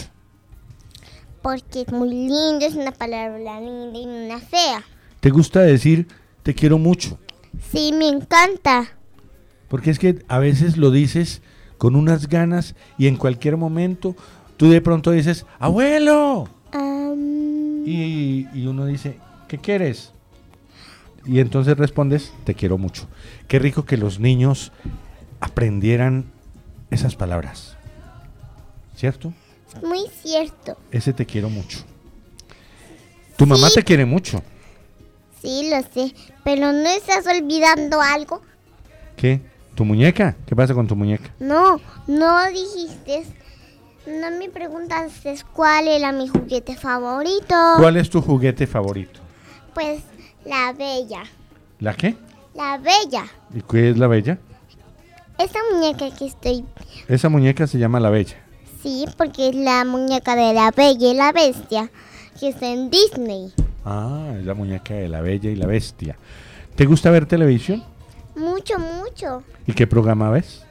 Porque es muy lindo, es una palabra linda y una fea. ¿Te gusta decir te quiero mucho? Sí, me encanta. Porque es que a veces lo dices con unas ganas y en cualquier momento tú de pronto dices ¡abuelo! Um, Y, y uno dice ¿qué quieres? Y entonces respondes te quiero mucho. Qué rico que los niños aprendieran esas palabras, ¿cierto? es muy cierto. Ese te quiero mucho. Tu mamá Sí. te quiere mucho. Sí, lo sé. Pero ¿no estás olvidando algo? ¿Qué? ¿Tu muñeca? ¿Qué pasa con tu muñeca? No, no dijiste. No me preguntaste cuál era mi juguete favorito. ¿Cuál es tu juguete favorito? Pues la bella. ¿La qué? La bella. ¿Y qué es la bella? Esta muñeca que estoy... Esa muñeca se llama la bella. Sí, porque es la muñeca de la bella y la bestia, que está en Disney. Ah, es la muñeca de la bella y la bestia. ¿Te gusta ver televisión? Mucho, mucho. ¿Y qué programa ves?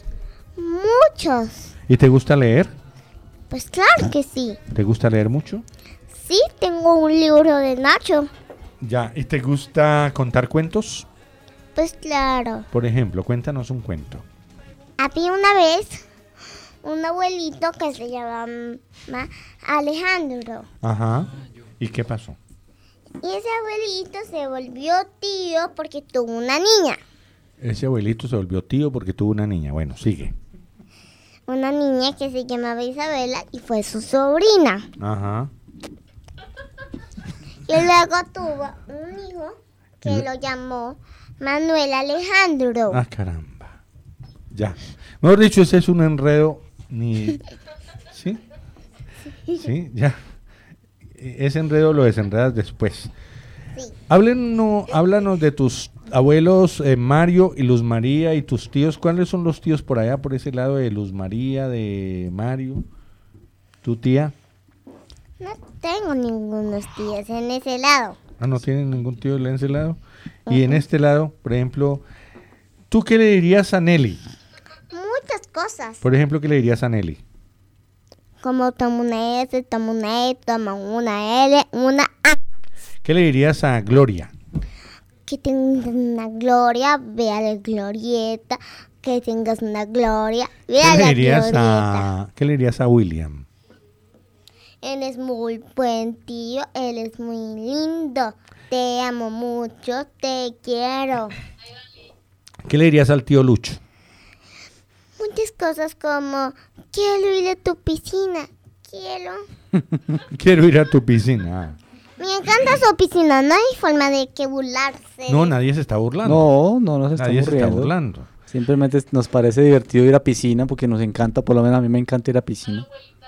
Muchos. ¿Y te gusta leer? Pues claro que sí. ¿Te gusta leer mucho? Sí, tengo un libro de Nacho. Ya, ¿y te gusta contar cuentos? Pues claro. Por ejemplo, cuéntanos un cuento. Había una vez un abuelito que se llamaba Alejandro. Ajá. ¿Y qué pasó? Y ese abuelito se volvió tío porque tuvo una niña. Ese abuelito se volvió tío porque tuvo una niña. Bueno, sigue. Una niña que se llamaba Isabela y fue su sobrina. Ajá. Y luego tuvo un hijo que Y- lo llamó Manuel Alejandro. Ah, caramba. Ya. Mejor dicho, ese es un enredo ni... ¿Sí? Sí, ya. Ese enredo lo desenredas después. Sí. Háblenos, háblanos de tus abuelos eh, Mario y Luz María y tus tíos. ¿Cuáles son los tíos por allá, por ese lado de Luz María, de Mario? ¿Tu tía? No tengo ningunos tíos en ese lado. Ah, no tienen ningún tío en ese lado. Y en este lado, por ejemplo, ¿tú qué le dirías a Nelly? Muchas cosas. Por ejemplo, ¿qué le dirías a Nelly? Como toma una S, toma una E, toma una L, una A. ¿Qué le dirías a Gloria? Que tengas una gloria, vea la glorieta. Que tengas una gloria, vea ¿Qué le la dirías glorieta. a, ¿qué le dirías a William? Él es muy buen tío, él es muy lindo. Te amo mucho, te quiero. ¿Qué le dirías al tío Lucho? Muchas cosas como, quiero ir a tu piscina, quiero. Quiero ir a tu piscina. Me encanta su piscina, no hay forma de que burlarse. No, nadie se está burlando. No, no nos estamos nadie se está riendo. burlando. Simplemente nos parece divertido ir a piscina porque nos encanta, por lo menos a mí me encanta ir a piscina.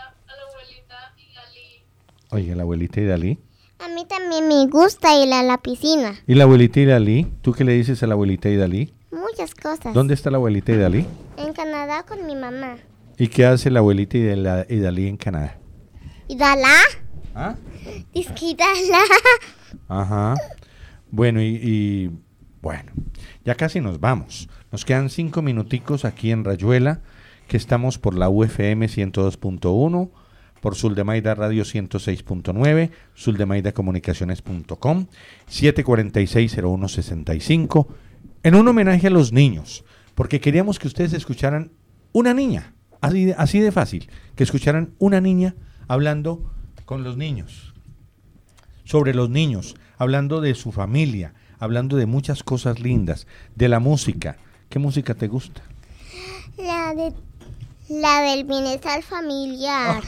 Oye, la abuelita Idalí. A mí también me gusta ir a la piscina. ¿Y la abuelita Idalí? ¿Tú qué le dices a la abuelita Idalí? Muchas cosas. ¿Dónde está la abuelita Idalí? En Canadá con mi mamá. ¿Y qué hace la abuelita Idala- Idalí en Canadá? ¿Y Dala? ¿Ah? Dice que Dala. Ajá. Bueno, y, y bueno, ya casi nos vamos. Nos quedan cinco minuticos aquí en Rayuela, que estamos por la U F M ciento dos punto uno, por Suldemaida Radio ciento seis punto nueve, suldemaida comunicaciones punto com, siete cuarenta y seis cero uno sesenta y cinco, en un homenaje a los niños, porque queríamos que ustedes escucharan una niña, así de, así de fácil, que escucharan una niña hablando con los niños, sobre los niños, hablando de su familia, hablando de muchas cosas lindas, de la música. ¿Qué música te gusta? La de la del bienestar familiar.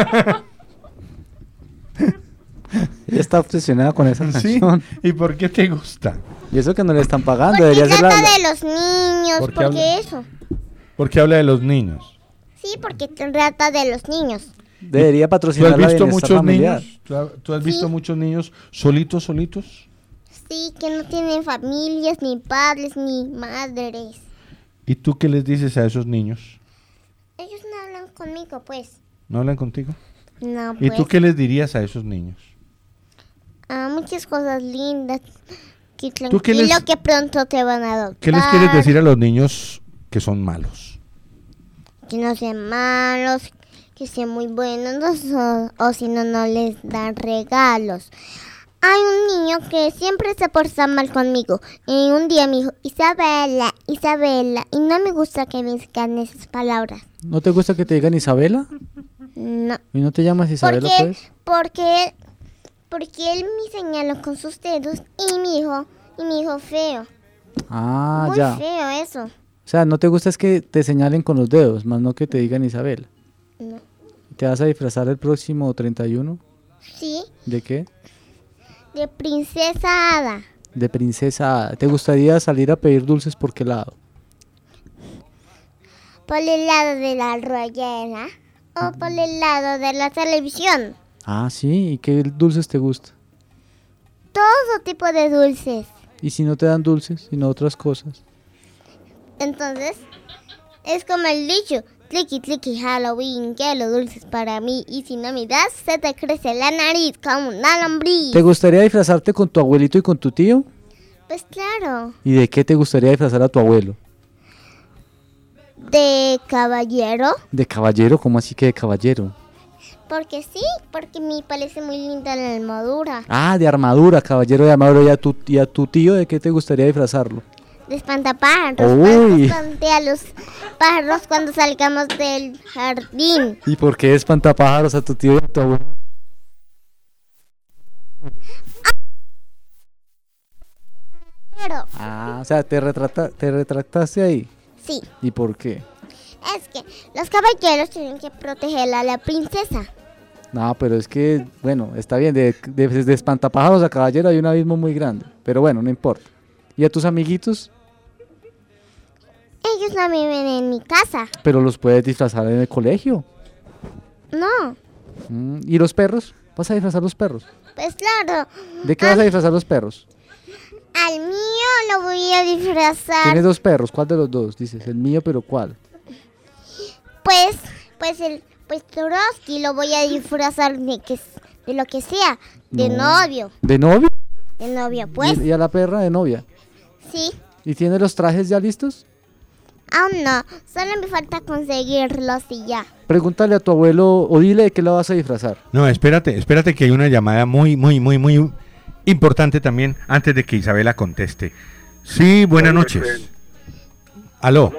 Ella está obsesionada con esa ¿Sí? canción. ¿Y por qué te gusta? Y eso que no le están pagando. Porque Debería ser la, trata de los niños, ¿Por qué porque habla- eso. Porque habla de los niños. Sí, porque trata de los niños. debería ¿Tú patrocinar has la visto bienestar muchos familiar. niños? ¿Tú ha- ¿Tú has visto Sí. muchos niños solitos, solitos? Sí, que no tienen familias, ni padres, ni madres. ¿Y tú qué les dices a esos niños? Ellos no hablan conmigo, pues. ¿No hablan contigo? No, ¿Y pues. tú qué les dirías a esos niños? Ah, muchas cosas lindas. Que ¿Tú qué tranquilo les- que pronto te van a adoptar. ¿Qué les quieres decir a los niños que son malos? Que no sean malos, que sean muy buenos, o, o si no, no les dan regalos. Hay un niño que siempre se porta mal conmigo. Y un día me dijo, Isabela, Isabela. Y no me gusta que me digan esas palabras. ¿No te gusta que te digan Isabela? No. ¿Y no te llamas Isabela, Porque, pues? porque, porque él me señaló con sus dedos y me dijo, y me dijo feo. Ah, Muy ya. feo eso. O sea, ¿no te gusta es que te señalen con los dedos, más no que te digan Isabela? No. ¿Te vas a disfrazar el próximo treinta y uno? Sí, ¿De qué? de princesa hada. De princesa Hada. ¿Te gustaría salir a pedir dulces por qué lado? ¿Por el lado de la rollera o por el lado de la televisión? Ah, sí. ¿Y qué dulces te gusta? Todo tipo de dulces. ¿Y si no te dan dulces, sino otras cosas? Entonces, es como el dicho, tliqui tliqui Halloween, quiero dulces para mí. Y si no me das, se te crece la nariz como una lombriz. ¿Te gustaría disfrazarte con tu abuelito y con tu tío? Pues claro, ¿Y de qué te gustaría disfrazar a tu abuelo? de caballero. ¿De caballero? ¿Cómo así que de caballero? Porque sí, porque me parece muy linda la armadura. Ah, de armadura, caballero de armadura. ¿Y a tu, y a tu tío de qué te gustaría disfrazarlo? De espantapájaros. Uy. Para espantar a los pájaros cuando salgamos del jardín. ¿Y por qué espantapájaros a tu tío y a tu abuelo? Pero, Ah, o sea, te, retrata, te retractaste ahí. sí, ¿Y por qué? es que los caballeros tienen que proteger a la princesa. No, pero es que, bueno, está bien, de, de, de espantapájaros a caballero hay un abismo muy grande. Pero bueno, no importa. ¿Y a tus amiguitos? Ellos no viven en mi casa. Pero los puedes disfrazar en el colegio. No, Mm, ¿Y los perros? ¿Vas a disfrazar los perros? pues claro. ¿De qué vas a disfrazar los perros? Al mío lo voy a disfrazar. Tienes dos perros, ¿cuál de los dos? Dices, el mío, pero ¿cuál? Pues, pues el, pues Trotsky lo voy a disfrazar de que, de lo que sea, de No. novio, ¿De novio? de novio, pues, ¿Y, y a la perra de novia? sí. ¿Y tiene los trajes ya listos? Aún no, solo me falta conseguirlos y ya. Pregúntale a tu abuelo o dile de qué lo vas a disfrazar. No, espérate, espérate que hay una llamada muy, muy, muy, muy importante también antes de que Isabela conteste. Sí, buenas noches. Aló.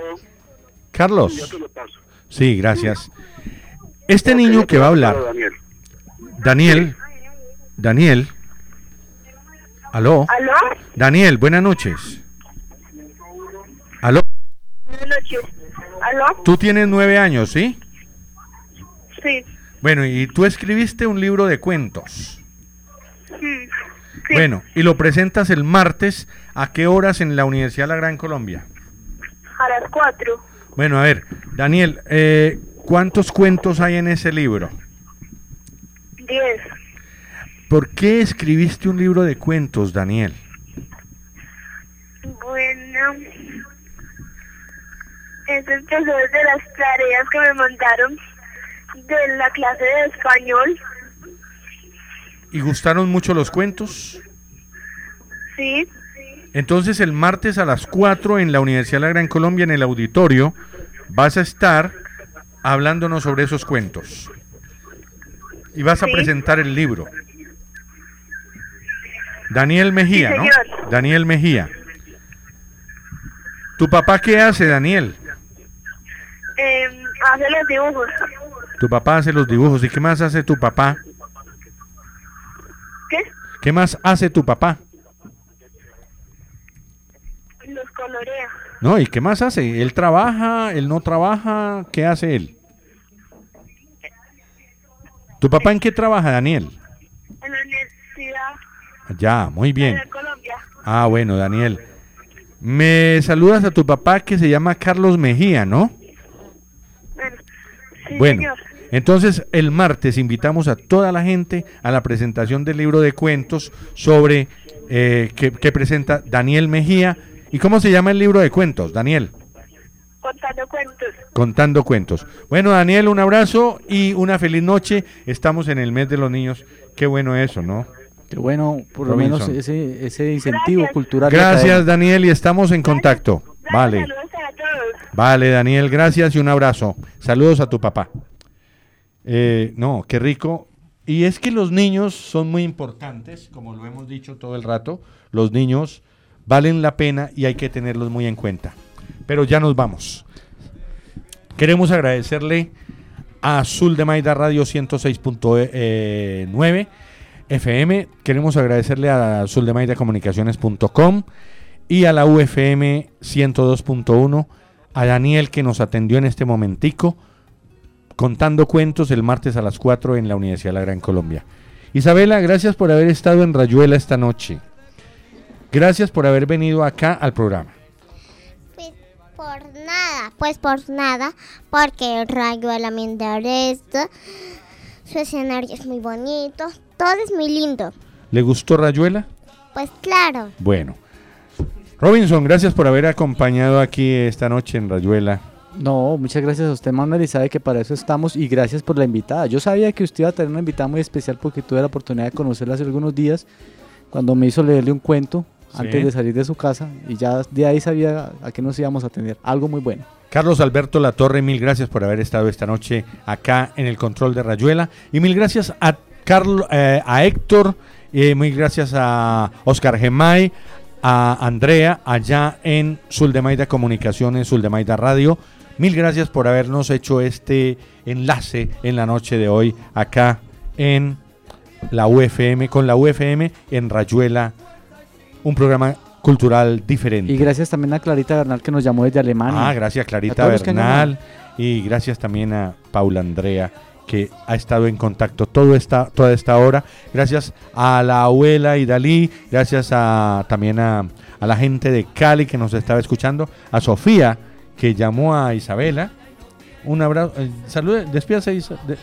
Carlos. Sí, gracias. Este niño que va a hablar, Daniel, Daniel, aló, ¿Aló? Daniel, buenas noches. Aló, Buenas noches. ¿Aló? tú tienes nueve años, ¿sí? Sí. Bueno, y tú escribiste un libro de cuentos. Mm, sí. Bueno, y lo presentas el martes, ¿a qué horas en la Universidad de la Gran Colombia? A las cuatro. Bueno, a ver, Daniel, eh, ¿cuántos cuentos hay en ese libro? Diez. ¿Por qué escribiste un libro de cuentos, Daniel? Bueno, es el profesor de las tareas que me mandaron de la clase de español. ¿Y gustaron mucho los cuentos? Sí. Entonces el martes a las cuatro en la Universidad de la Gran Colombia, en el auditorio, vas a estar hablándonos sobre esos cuentos. Y vas a Sí. presentar el libro. Daniel Mejía, Sí, ¿no? señor. Daniel Mejía. ¿Tu papá qué hace, Daniel? Eh, hace los dibujos. Tu papá hace los dibujos. ¿Y qué más hace tu papá? ¿Qué? ¿Qué más hace tu papá? Los colorea. No, ¿y qué más hace? ¿Él trabaja? ¿Él no trabaja? ¿Qué hace él? ¿Tu papá en qué trabaja, Daniel? En la universidad Ya, muy bien. de Colombia. Ah, bueno, Daniel. Me saludas a tu papá que se llama Carlos Mejía, ¿no? Bueno, sí, Bueno, señor. entonces el martes invitamos a toda la gente a la presentación del libro de cuentos sobre eh, que, que presenta Daniel Mejía. ¿Y cómo se llama el libro de cuentos, Daniel? Contando cuentos. Contando cuentos. Bueno, Daniel, un abrazo y una feliz noche. Estamos en el mes de los niños. Qué bueno eso, ¿no? Qué bueno, por lo Robinson. menos ese, ese incentivo Gracias. cultural. que Gracias, traemos. Daniel, y estamos en contacto. Gracias, Vale. saludos a todos. Vale, Daniel, gracias y un abrazo. Saludos a tu papá. Eh, no, qué rico. Y es que los niños son muy importantes, como lo hemos dicho todo el rato. Los niños valen la pena y hay que tenerlos muy en cuenta. Pero ya nos vamos. Queremos agradecerle a Azul de Maida Radio ciento seis punto nueve F M. Queremos agradecerle a Azul de Maida Comunicaciones punto com y a la U F M ciento dos punto uno, a Daniel que nos atendió en este momentico, contando cuentos el martes a las cuatro en la Universidad de la Gran Colombia. Isabela, gracias por haber estado en Rayuela esta noche. Gracias por haber venido acá al programa. Pues por nada, pues por nada, porque Rayuela me interesa, su escenario es muy bonito, todo es muy lindo. ¿Le gustó Rayuela? Pues claro. Bueno. Robinson, gracias por haber acompañado aquí esta noche en Rayuela. No, muchas gracias a usted, Manuel, y sabe que para eso estamos, y gracias por la invitada. Yo sabía que usted iba a tener una invitada muy especial porque tuve la oportunidad de conocerla hace algunos días, cuando me hizo leerle un cuento Sí. antes de salir de su casa, y ya de ahí sabía a qué nos íbamos a atender, algo muy bueno. Carlos Alberto Latorre, mil gracias por haber estado esta noche acá en el control de Rayuela, y mil gracias a, Carlo, eh, a Héctor, eh, mil gracias a Oscar Gemay, a Andrea, allá en Suldemaida Comunicaciones, Suldemaida Radio. Mil gracias por habernos hecho este enlace en la noche de hoy acá en la U F M, con la U F M en Rayuela, un programa cultural diferente. Y gracias también a Clarita Bernal que nos llamó desde Alemania. Ah, gracias A Clarita todos los que han Bernal y gracias también a Paula Andrea que ha estado en contacto todo esta, toda esta hora. Gracias a la abuela Idalí, gracias a, también a, a la gente de Cali que nos estaba escuchando, a Sofía que llamó a Isabela. Un abrazo, eh, salude, despídase Isa, de,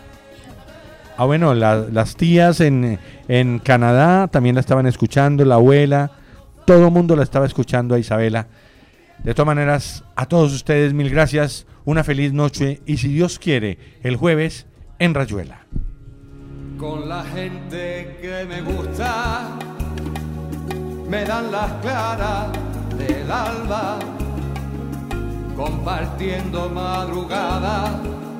ah bueno, la, las tías en, en Canadá también la estaban escuchando, la abuela, todo el mundo la estaba escuchando a Isabela. De todas maneras, a todos ustedes mil gracias, una feliz noche y si Dios quiere, el jueves en Rayuela. Con la gente que me gusta, me dan las claras del alba, compartiendo madrugada,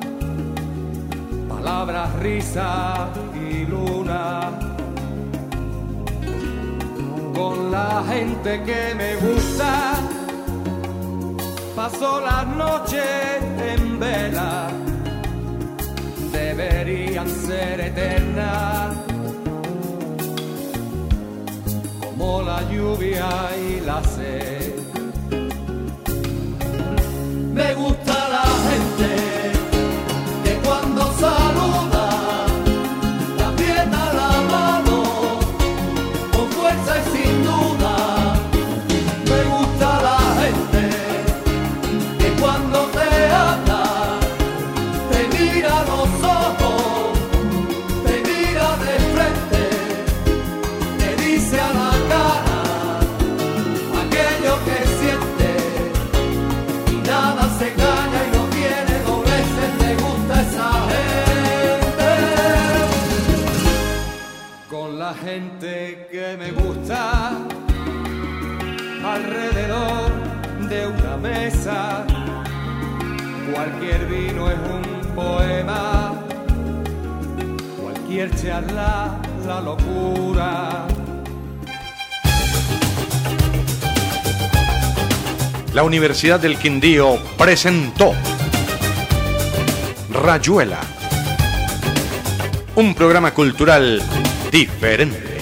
palabras, risa y luna. Con la gente que me gusta, paso las noches en vela, de deberían ser eternas, como la lluvia y la sed. Me gusta la gente que cuando saluda la aprieta la mano con fuerza y sin duda. Me gusta la gente que cuando te habla te mira a los ojos, te mira de frente, te dice a la cara aquello que siente y nada se calla y no tiene dobleces. Me gusta esa gente. Con la gente que me gusta alrededor de una mesa, cualquier vino es un poema, cualquier charla la locura. La Universidad del Quindío presentó Rayuela, un programa cultural diferente.